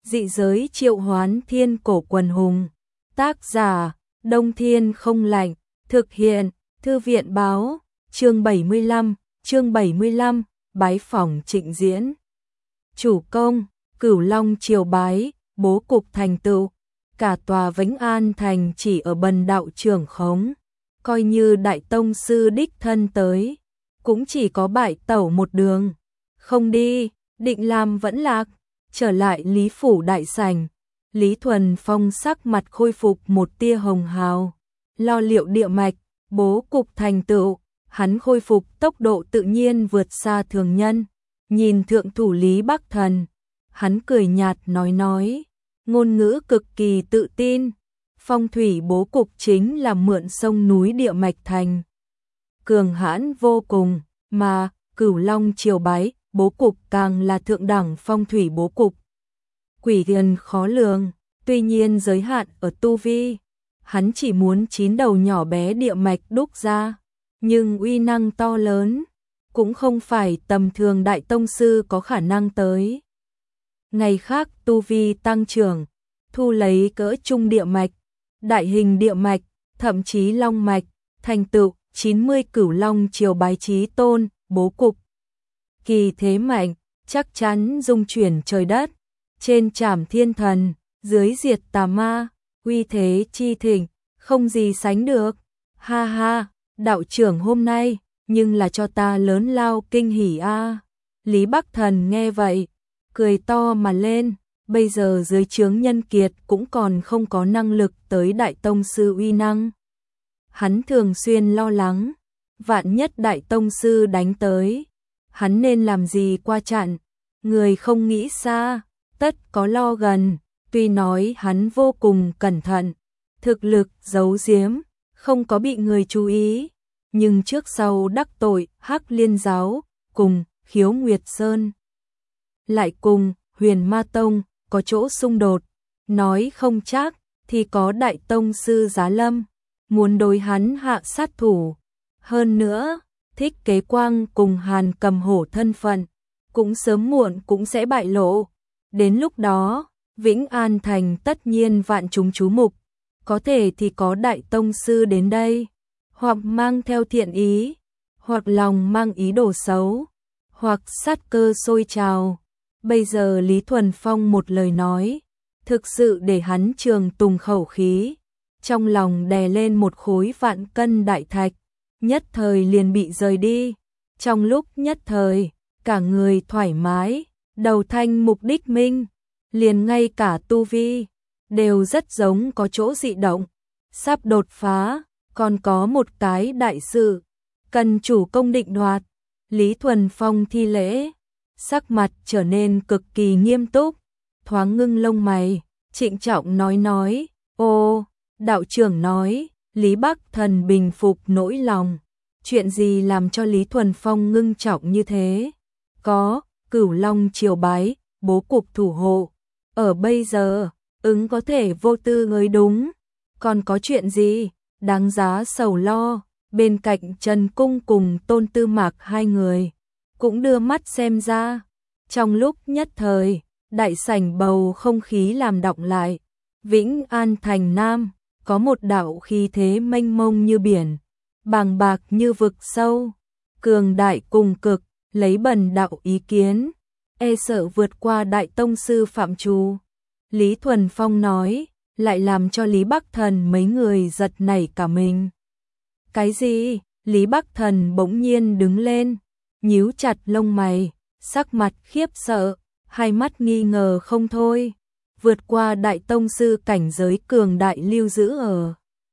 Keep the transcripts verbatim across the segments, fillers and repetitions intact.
Dị giới triệu hoán thiên cổ quần hùng. Tác giả, Đông Thiên không lạnh. Thực hiện, Thư viện báo. Chương bảy mươi lăm, chương bảy mươi lăm, bái phỏng Trịnh Diễn. Chủ công, Cửu Long triều bái, bố cục thành tựu. Cả tòa Vĩnh An thành chỉ ở bần đạo trưởng khống. Coi như đại tông sư đích thân tới, cũng chỉ có bại tẩu một đường. Không đi, định làm vẫn lạc. Trở lại Lý Phủ đại sảnh, Lý Thuần Phong sắc mặt khôi phục một tia hồng hào. Lo liệu địa mạch, bố cục thành tựu, hắn khôi phục tốc độ tự nhiên vượt xa thường nhân. Nhìn thượng thủ Lý Bắc Thần, hắn cười nhạt nói nói, ngôn ngữ cực kỳ tự tin. Phong thủy bố cục chính là mượn sông núi địa mạch thành. Cường hãn vô cùng, mà Cửu Long triều bái, bố cục càng là thượng đẳng phong thủy bố cục. Quỷ thần khó lường, tuy nhiên giới hạn ở tu vi. Hắn chỉ muốn chín đầu nhỏ bé địa mạch đúc ra, nhưng uy năng to lớn, cũng không phải tầm thường đại tông sư có khả năng tới. Ngày khác tu vi tăng trưởng, thu lấy cỡ trung địa mạch, đại hình địa mạch, thậm chí long mạch, thành tựu chín mươi Cửu Long triều bái chí tôn, bố cục. Kỳ thế mạnh, chắc chắn dung chuyển trời đất, trên trảm thiên thần, dưới diệt tà ma, uy thế chi thịnh, không gì sánh được. Ha ha, đạo trưởng hôm nay, nhưng là cho ta lớn lao kinh hỉ a. Lý Bắc Thần nghe vậy, cười to mà lên, bây giờ dưới trướng nhân kiệt cũng còn không có năng lực tới đại tông sư uy năng. Hắn thường xuyên lo lắng, vạn nhất đại tông sư đánh tới, hắn nên làm gì qua chặn. Người không nghĩ xa, tất có lo gần. Tuy nói hắn vô cùng cẩn thận, thực lực giấu giếm, không có bị người chú ý, nhưng trước sau đắc tội Hắc Liên giáo cùng Khiếu Nguyệt Sơn, lại cùng Huyền Ma Tông có chỗ xung đột, nói không chắc thì có đại tông sư giá lâm muốn đối hắn hạ sát thủ. Hơn nữa, Thích Kế Quang cùng Hàn Cầm Hổ thân phận cũng sớm muộn cũng sẽ bại lộ. Đến lúc đó, Vĩnh An thành tất nhiên vạn chúng chú mục, có thể thì có đại tông sư đến đây, hoặc mang theo thiện ý, hoặc lòng mang ý đồ xấu, hoặc sát cơ sôi trào. Bây giờ Lý Thuần Phong một lời nói, thực sự để hắn trường tùng khẩu khí, trong lòng đè lên một khối vạn cân đại thạch, nhất thời liền bị rời đi. Trong lúc nhất thời, cả người thoải mái, đầu thanh mục đích minh, liền ngay cả tu vi đều rất giống có chỗ dị động, sắp đột phá, còn có một cái đại sự cần chủ công định đoạt. Lý Thuần Phong thi lễ, sắc mặt trở nên cực kỳ nghiêm túc, thoáng ngưng lông mày, trịnh trọng nói nói, ô, đạo trưởng nói, Lý Bắc Thần bình phục nỗi lòng. Chuyện gì làm cho Lý Thuần Phong ngưng trọng như thế? Có, Cửu Long triều bái, bố cục thủ hộ. Ở bây giờ, ứng có thể vô tư ngới đúng. Còn có chuyện gì đáng giá sầu lo? Bên cạnh Trần Cung cùng Tôn Tư Mạc hai người cũng đưa mắt xem ra. Trong lúc nhất thời, đại sảnh bầu không khí làm đọng lại. Vĩnh An thành Nam có một đạo khí thế mênh mông như biển, bàng bạc như vực sâu, cường đại cùng cực, lấy bần đạo ý kiến, e sợ vượt qua đại tông sư phạm trù. Lý Thuần Phong nói, lại làm cho Lý Bắc Thần mấy người giật nảy cả mình. Cái gì? Lý Bắc Thần bỗng nhiên đứng lên, nhíu chặt lông mày, sắc mặt khiếp sợ, hai mắt nghi ngờ không thôi. Vượt qua đại tông sư cảnh giới cường đại lưu giữ ở.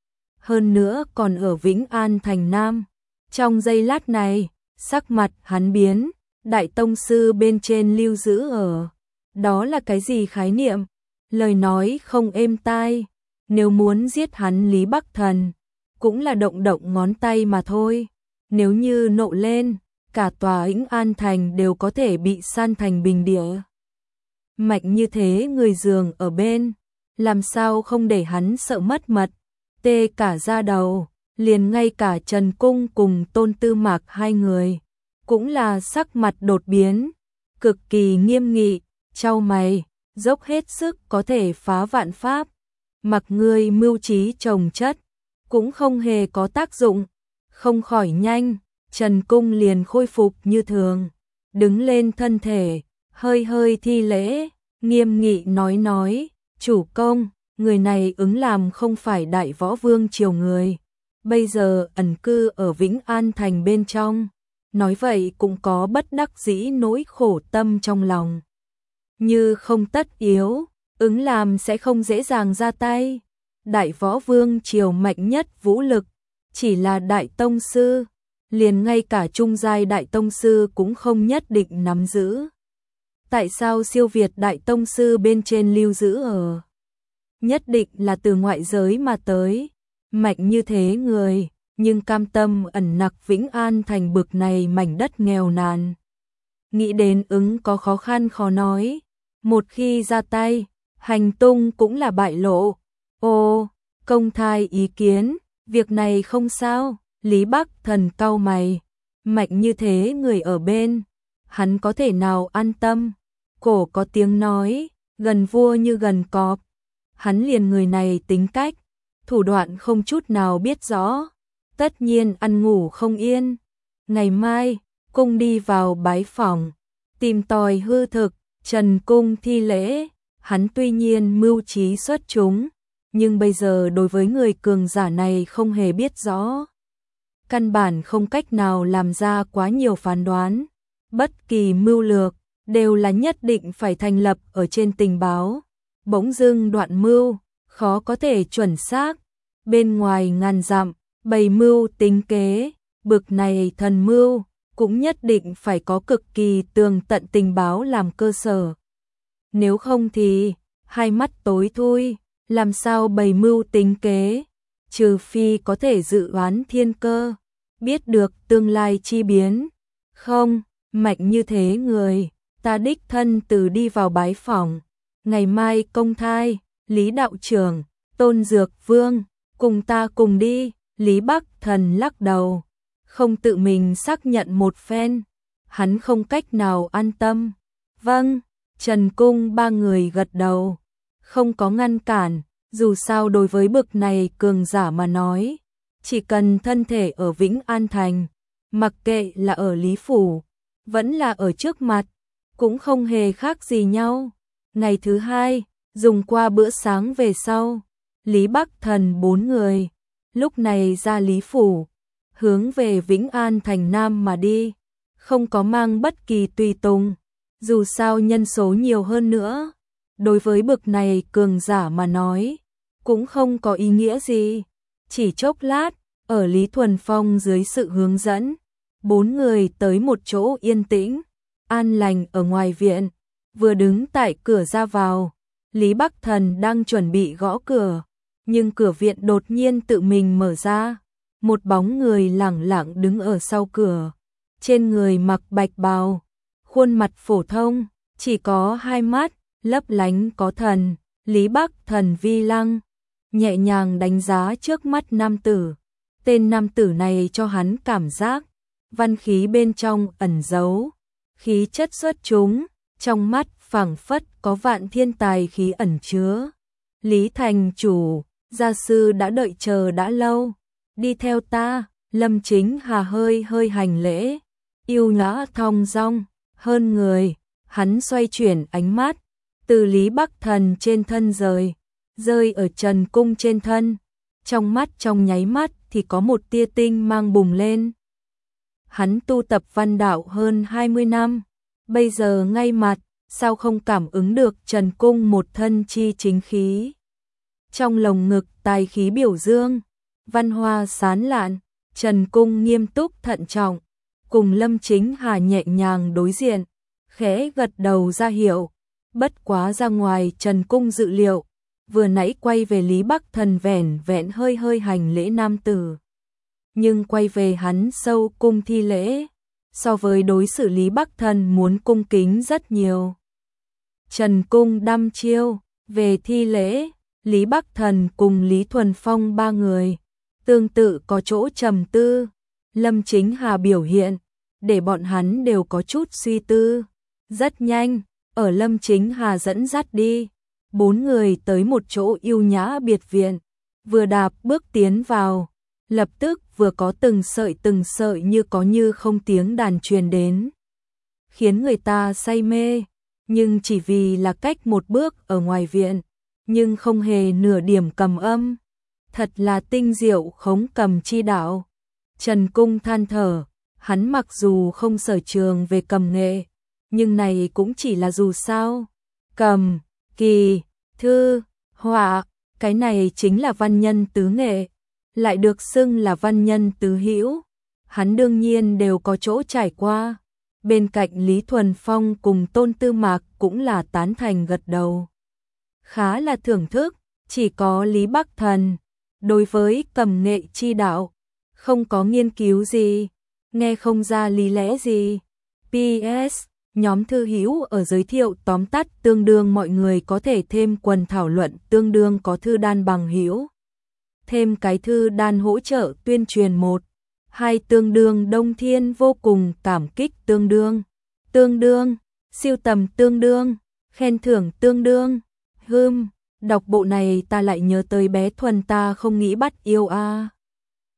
Hơn nữa còn ở Vĩnh An thành Nam. Trong giây lát này, sắc mặt hắn biến, đại tông sư bên trên lưu giữ ở. Đó là cái gì khái niệm? Lời nói không êm tai, nếu muốn giết hắn Lý Bắc Thần, cũng là động động ngón tay mà thôi. Nếu như nộ lên, cả tòa Vĩnh An thành đều có thể bị san thành bình địa. Mạnh như thế người giường ở bên, làm sao không để hắn sợ mất mật, tê cả da đầu. Liền ngay cả Trần Cung cùng Tôn Tư Mạc hai người cũng là sắc mặt đột biến, cực kỳ nghiêm nghị, chau mày, dốc hết sức có thể phá vạn pháp, mặc ngươi mưu trí trồng chất, cũng không hề có tác dụng, không khỏi nhanh, Trần Cung liền khôi phục như thường, đứng lên thân thể, hơi hơi thi lễ, nghiêm nghị nói nói, chủ công, người này ứng làm không phải đại võ vương triều người, bây giờ ẩn cư ở Vĩnh An thành bên trong, nói vậy cũng có bất đắc dĩ nỗi khổ tâm trong lòng. Như không tất yếu, ứng làm sẽ không dễ dàng ra tay. Đại võ vương triều mạnh nhất vũ lực, chỉ là đại tông sư, liền ngay cả trung giai đại tông sư cũng không nhất định nắm giữ. Tại sao siêu việt đại tông sư bên trên lưu giữ ở? Nhất định là từ ngoại giới mà tới, mạnh như thế người, nhưng cam tâm ẩn nặc Vĩnh An thành bực này mảnh đất nghèo nàn. Nghĩ đến ứng có khó khăn khó nói, một khi ra tay, hành tung cũng là bại lộ. Ô, công thai ý kiến, việc này không sao, Lý Bắc Thần cau mày, mạnh như thế người ở bên, hắn có thể nào an tâm, cổ có tiếng nói, gần vua như gần cọp, hắn liền người này tính cách, thủ đoạn không chút nào biết rõ, tất nhiên ăn ngủ không yên, ngày mai, cung đi vào bái phòng, tìm tòi hư thực, Trần Cung thi lễ, hắn tuy nhiên mưu trí xuất chúng, nhưng bây giờ đối với người cường giả này không hề biết rõ. Căn bản không cách nào làm ra quá nhiều phán đoán, bất kỳ mưu lược, đều là nhất định phải thành lập ở trên tình báo. Bỗng dưng đoạn mưu, khó có thể chuẩn xác, bên ngoài ngàn dặm, bày mưu tính kế, bực này thần mưu, cũng nhất định phải có cực kỳ tường tận tình báo làm cơ sở. Nếu không thì, hai mắt tối thui, làm sao bày mưu tính kế, trừ phi có thể dự đoán thiên cơ, biết được tương lai chi biến. Không, mạnh như thế người, ta đích thân từ đi vào bái phòng, ngày mai công thai, Lý đạo trưởng, Tôn Dược Vương, cùng ta cùng đi. Lý Bắc Thần lắc đầu, không tự mình xác nhận một phen, hắn không cách nào an tâm. Vâng, Trần Cung ba người gật đầu, không có ngăn cản, dù sao đối với bực này cường giả mà nói, chỉ cần thân thể ở Vĩnh An Thành, mặc kệ là ở Lý Phủ, vẫn là ở trước mặt, cũng không hề khác gì nhau. Ngày thứ hai, dùng qua bữa sáng về sau, Lý Bắc Thần bốn người, lúc này ra Lý Phủ, hướng về Vĩnh An Thành Nam mà đi, không có mang bất kỳ tùy tùng, dù sao nhân số nhiều hơn nữa, đối với bực này cường giả mà nói, cũng không có ý nghĩa gì. Chỉ chốc lát, ở Lý Thuần Phong dưới sự hướng dẫn, bốn người tới một chỗ yên tĩnh, an lành ở ngoài viện, vừa đứng tại cửa ra vào, Lý Bắc Thần đang chuẩn bị gõ cửa, nhưng cửa viện đột nhiên tự mình mở ra, một bóng người lẳng lặng đứng ở sau cửa, trên người mặc bạch bào, khuôn mặt phổ thông, chỉ có hai mắt, lấp lánh có thần, Lý Bắc Thần vi lăng, nhẹ nhàng đánh giá trước mắt nam tử, tên nam tử này cho hắn cảm giác, văn khí bên trong ẩn giấu, khí chất xuất chúng, trong mắt phảng phất có vạn thiên tài khí ẩn chứa. Lý thành chủ, gia sư đã đợi chờ đã lâu, đi theo ta. Lâm Chính Hà hơi hơi hành lễ, yêu nhã thong dong, hơn người, hắn xoay chuyển ánh mắt, từ Lý Bắc Thần trên thân rời, rơi ở Trần Cung trên thân, trong mắt trong nháy mắt thì có một tia tinh mang bùng lên. Hắn tu tập văn đạo hơn hai mươi năm, bây giờ ngay mặt, sao không cảm ứng được Trần Cung một thân chi chính khí. Trong lồng ngực tài khí biểu dương, văn hoa sán lạn, Trần Cung nghiêm túc thận trọng, cùng Lâm Chính Hà nhẹ nhàng đối diện, khẽ gật đầu ra hiệu, bất quá ra ngoài Trần Cung dự liệu, vừa nãy quay về Lý Bắc Thần vẻn vẹn hơi hơi hành lễ nam tử. Nhưng quay về hắn sâu cung thi lễ, so với đối xử Lý Bắc Thần muốn cung kính rất nhiều. Trần Cung đăm chiêu, về thi lễ, Lý Bắc Thần cùng Lý Thuần Phong ba người, tương tự có chỗ trầm tư, Lâm Chính Hà biểu hiện, để bọn hắn đều có chút suy tư. Rất nhanh, ở Lâm Chính Hà dẫn dắt đi. Bốn người tới một chỗ yêu nhã biệt viện, vừa đạp bước tiến vào, lập tức vừa có từng sợi từng sợi như có như không tiếng đàn truyền đến, khiến người ta say mê, nhưng chỉ vì là cách một bước ở ngoài viện, nhưng không hề nửa điểm cầm âm, thật là tinh diệu khống cầm chi đạo. Trần Cung than thở, hắn mặc dù không sở trường về cầm nghệ, nhưng này cũng chỉ là dù sao. Cầm, kỳ, thư, họa, cái này chính là văn nhân tứ nghệ, lại được xưng là văn nhân tứ hữu. Hắn đương nhiên đều có chỗ trải qua. Bên cạnh Lý Thuần Phong cùng Tôn Tư Mạc cũng là tán thành gật đầu. Khá là thưởng thức, chỉ có Lý Bắc Thần, đối với cầm nghệ chi đạo, không có nghiên cứu gì, nghe không ra lý lẽ gì. pê ét Nhóm thư hữu ở giới thiệu tóm tắt tương đương mọi người có thể thêm quần thảo luận tương đương có thư đan bằng hữu. Thêm cái thư đan hỗ trợ tuyên truyền một, hai tương đương Đông Thiên vô cùng cảm kích tương đương, tương đương, siêu tầm tương đương, khen thưởng tương đương. Hưm, đọc bộ này ta lại nhớ tới bé Thuần ta không nghĩ bắt yêu a. À.